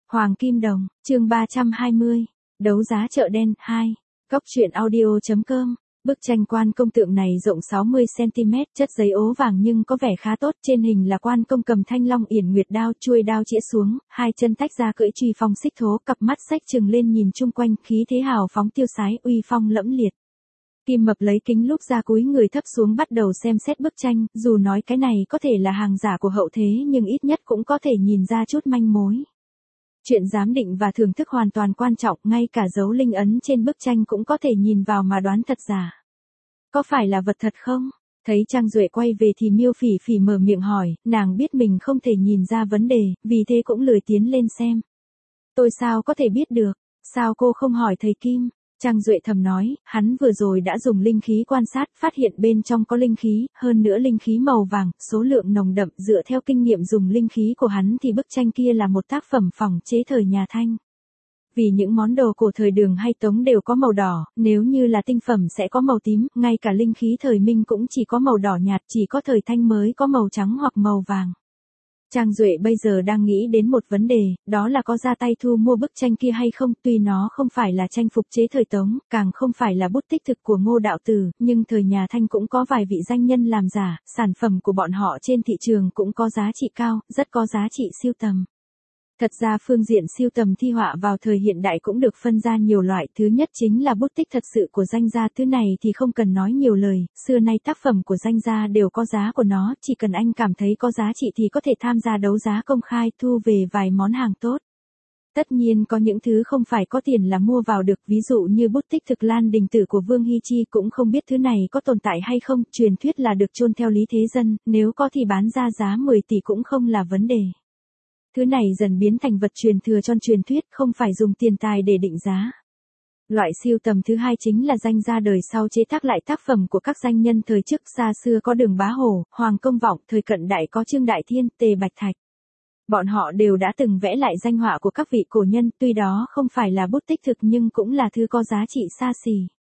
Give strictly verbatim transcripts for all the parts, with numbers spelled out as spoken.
Hoàng Kim Đồng, chương ba trăm hai mươi, đấu giá chợ đen, hai, góc truyện audio.com. Bức tranh Quan Công tượng này rộng sáu mươi xăng-ti-mét, chất giấy ố vàng nhưng có vẻ khá tốt. Trên hình là Quan Công cầm thanh long yển nguyệt đao, chuôi đao chĩa xuống, hai chân tách ra cưỡi truy phong xích thố, cặp mắt xách trừng lên nhìn chung quanh, khí thế hào phóng tiêu sái, uy phong lẫm liệt. Kim Mập lấy kính lúp ra cúi người thấp xuống bắt đầu xem xét bức tranh, dù nói cái này có thể là hàng giả của hậu thế nhưng ít nhất cũng có thể nhìn ra chút manh mối. Chuyện giám định và thưởng thức hoàn toàn quan trọng, ngay cả dấu linh ấn trên bức tranh cũng có thể nhìn vào mà đoán thật giả. Có phải là vật thật không? Thấy Trang Duệ quay về thì Miêu Phỉ Phỉ mở miệng hỏi, nàng biết mình không thể nhìn ra vấn đề, vì thế cũng lười tiến lên xem. Tôi sao có thể biết được, sao cô không hỏi thầy Kim? Trang Duệ thầm nói, hắn vừa rồi đã dùng linh khí quan sát, phát hiện bên trong có linh khí, hơn nữa linh khí màu vàng, số lượng nồng đậm, dựa theo kinh nghiệm dùng linh khí của hắn thì bức tranh kia là một tác phẩm phỏng chế thời nhà Thanh. Vì những món đồ cổ thời Đường hay Tống đều có màu đỏ, nếu như là tinh phẩm sẽ có màu tím, ngay cả linh khí thời Minh cũng chỉ có màu đỏ nhạt, chỉ có thời Thanh mới có màu trắng hoặc màu vàng. Trang Duệ bây giờ đang nghĩ đến một vấn đề, đó là có ra tay thu mua bức tranh kia hay không, tuy nó không phải là tranh phục chế thời Tống, càng không phải là bút tích thực của Ngô Đạo Tử, nhưng thời nhà Thanh cũng có vài vị danh nhân làm giả, sản phẩm của bọn họ trên thị trường cũng có giá trị cao, rất có giá trị sưu tầm. Thật ra phương diện sưu tầm thi họa vào thời hiện đại cũng được phân ra nhiều loại, thứ nhất chính là bút tích thật sự của danh gia, thứ này thì không cần nói nhiều lời, xưa nay tác phẩm của danh gia đều có giá của nó, chỉ cần anh cảm thấy có giá trị thì có thể tham gia đấu giá công khai thu về vài món hàng tốt. Tất nhiên có những thứ không phải có tiền là mua vào được, ví dụ như bút tích thực Lan Đình Tử của Vương Hy Chi, cũng không biết thứ này có tồn tại hay không, truyền thuyết là được chôn theo Lý Thế Dân, nếu có thì bán ra giá mười tỷ cũng không là vấn đề. Thứ này dần biến thành vật truyền thừa trong truyền thuyết, không phải dùng tiền tài để định giá. Loại sưu tầm thứ hai chính là danh gia đời sau chế tác lại tác phẩm của các danh nhân thời trước, xa xưa có Đường Bá Hổ, Hoàng Công Vọng, thời cận đại có Trương Đại Thiên, Tề Bạch Thạch. Bọn họ đều đã từng vẽ lại danh họa của các vị cổ nhân, tuy đó không phải là bút tích thực nhưng cũng là thứ có giá trị xa xỉ.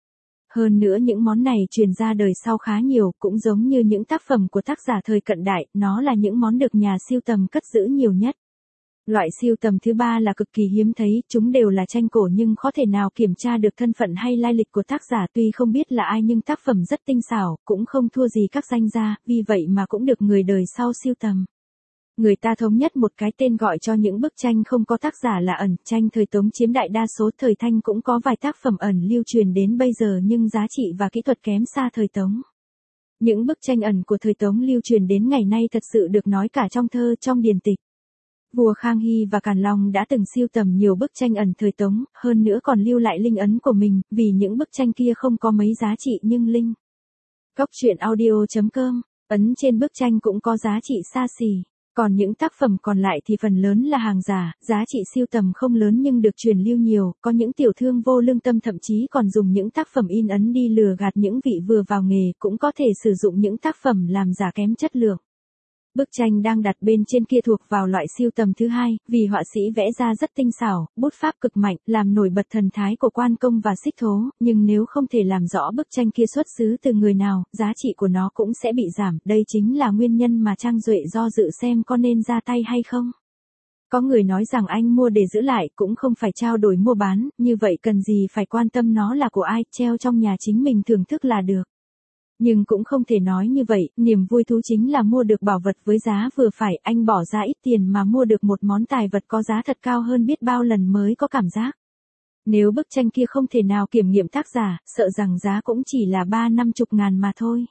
Hơn nữa những món này truyền ra đời sau khá nhiều, cũng giống như những tác phẩm của tác giả thời cận đại, nó là những món được nhà sưu tầm cất giữ nhiều nhất. Loại sưu tầm thứ ba là cực kỳ hiếm thấy, chúng đều là tranh cổ nhưng khó thể nào kiểm tra được thân phận hay lai lịch của tác giả, tuy không biết là ai nhưng tác phẩm rất tinh xảo, cũng không thua gì các danh gia, vì vậy mà cũng được người đời sau sưu tầm. Người ta thống nhất một cái tên gọi cho những bức tranh không có tác giả là ẩn, tranh thời Tống chiếm đại đa số, thời Thanh cũng có vài tác phẩm ẩn lưu truyền đến bây giờ nhưng giá trị và kỹ thuật kém xa thời Tống. Những bức tranh ẩn của thời Tống lưu truyền đến ngày nay thật sự được nói cả trong thơ, trong điển tịch. Vua Khang Hy và Càn Long đã từng sưu tầm nhiều bức tranh ẩn thời Tống, hơn nữa còn lưu lại linh ấn của mình, vì những bức tranh kia không có mấy giá trị nhưng linh. Góc truyện audio.com, ấn trên bức tranh cũng có giá trị xa xỉ. Còn những tác phẩm còn lại thì phần lớn là hàng giả, giá trị sưu tầm không lớn nhưng được truyền lưu nhiều, có những tiểu thương vô lương tâm thậm chí còn dùng những tác phẩm in ấn đi lừa gạt những vị vừa vào nghề, cũng có thể sử dụng những tác phẩm làm giả kém chất lượng. Bức tranh đang đặt bên trên kia thuộc vào loại sưu tầm thứ hai, vì họa sĩ vẽ ra rất tinh xảo, bút pháp cực mạnh, làm nổi bật thần thái của Quan Công và Xích Thố, nhưng nếu không thể làm rõ bức tranh kia xuất xứ từ người nào, giá trị của nó cũng sẽ bị giảm, đây chính là nguyên nhân mà Trang Duệ do dự xem có nên ra tay hay không. Có người nói rằng anh mua để giữ lại, cũng không phải trao đổi mua bán, như vậy cần gì phải quan tâm nó là của ai, treo trong nhà chính mình thưởng thức là được. Nhưng cũng không thể nói như vậy, niềm vui thú chính là mua được bảo vật với giá vừa phải, anh bỏ ra ít tiền mà mua được một món tài vật có giá thật cao hơn biết bao lần mới có cảm giác. Nếu bức tranh kia không thể nào kiểm nghiệm tác giả, sợ rằng giá cũng chỉ là ba năm chục ngàn mà thôi.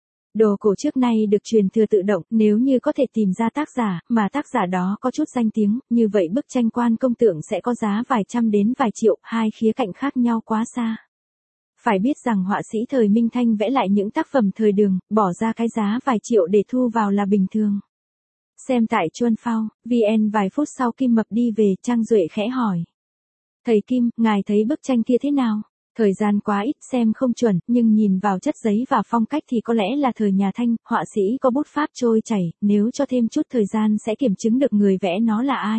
Đồ cổ trước nay được truyền thừa tự động, nếu như có thể tìm ra tác giả, mà tác giả đó có chút danh tiếng, như vậy bức tranh Quan Công tượng sẽ có giá vài trăm đến vài triệu, hai khía cạnh khác nhau quá xa. Phải biết rằng họa sĩ thời Minh Thanh vẽ lại những tác phẩm thời Đường, bỏ ra cái giá vài triệu để thu vào là bình thường. Xem tại Chuân Phao, vê en vài phút sau Kim Mập đi về, Trang Duệ khẽ hỏi. Thầy Kim, ngài thấy bức tranh kia thế nào? Thời gian quá ít xem không chuẩn, nhưng nhìn vào chất giấy và phong cách thì có lẽ là thời nhà Thanh, họa sĩ có bút pháp trôi chảy, nếu cho thêm chút thời gian sẽ kiểm chứng được người vẽ nó là ai.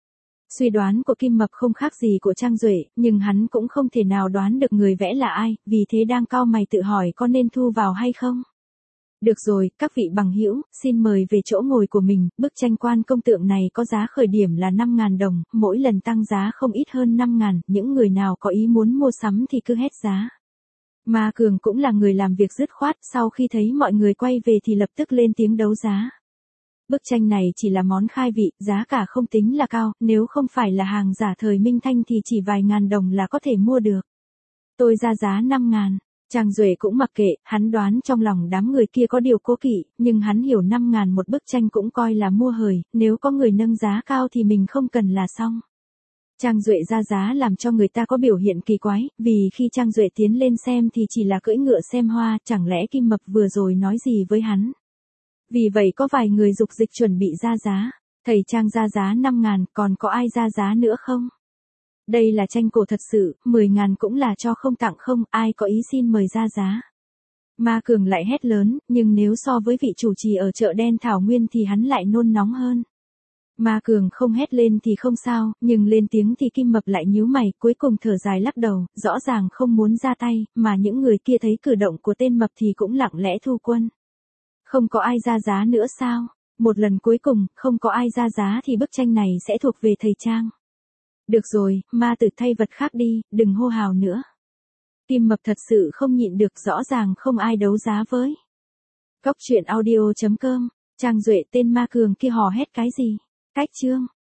Suy đoán của Kim Mập không khác gì của Trang Duệ, nhưng hắn cũng không thể nào đoán được người vẽ là ai, vì thế đang cau mày tự hỏi có nên thu vào hay không. Được rồi, các vị bằng hữu, xin mời về chỗ ngồi của mình, bức tranh Quan Công Tượng này có giá khởi điểm là năm nghìn đồng, mỗi lần tăng giá không ít hơn năm nghìn, những người nào có ý muốn mua sắm thì cứ hét giá. Ma Cường cũng là người làm việc dứt khoát, sau khi thấy mọi người quay về thì lập tức lên tiếng đấu giá. Bức tranh này chỉ là món khai vị, giá cả không tính là cao, nếu không phải là hàng giả thời Minh Thanh thì chỉ vài ngàn đồng là có thể mua được. Tôi ra giá năm nghìn. Trang Duệ cũng mặc kệ, hắn đoán trong lòng đám người kia có điều cố kỵ, nhưng hắn hiểu năm nghìn một bức tranh cũng coi là mua hời, nếu có người nâng giá cao thì mình không cần là xong. Trang Duệ ra giá làm cho người ta có biểu hiện kỳ quái, vì khi Trang Duệ tiến lên xem thì chỉ là cưỡi ngựa xem hoa, chẳng lẽ Kim Mập vừa rồi nói gì với hắn. Vì vậy có vài người dục dịch chuẩn bị ra giá, thầy Trang ra giá năm nghìn, còn có ai ra giá nữa không? Đây là tranh cổ thật sự, mười nghìn cũng là cho không tặng không, ai có ý xin mời ra giá. Ma Cường lại hét lớn, nhưng nếu so với vị chủ trì ở chợ đen Thảo Nguyên thì hắn lại nôn nóng hơn. Ma Cường không hét lên thì không sao, nhưng lên tiếng thì Kim Mập lại nhíu mày, cuối cùng thở dài lắc đầu, rõ ràng không muốn ra tay, mà những người kia thấy cử động của tên Mập thì cũng lặng lẽ thu quân. Không có ai ra giá nữa sao? Một lần cuối cùng, không có ai ra giá thì bức tranh này sẽ thuộc về thầy Trang. Được rồi, ma tử thay vật khác đi, đừng hô hào nữa. Kim Mập thật sự không nhịn được, rõ ràng không ai đấu giá với. Cóc truyện audio chấm com, Trang Duệ tên Ma Cường kia hò hét cái gì? Cách chương.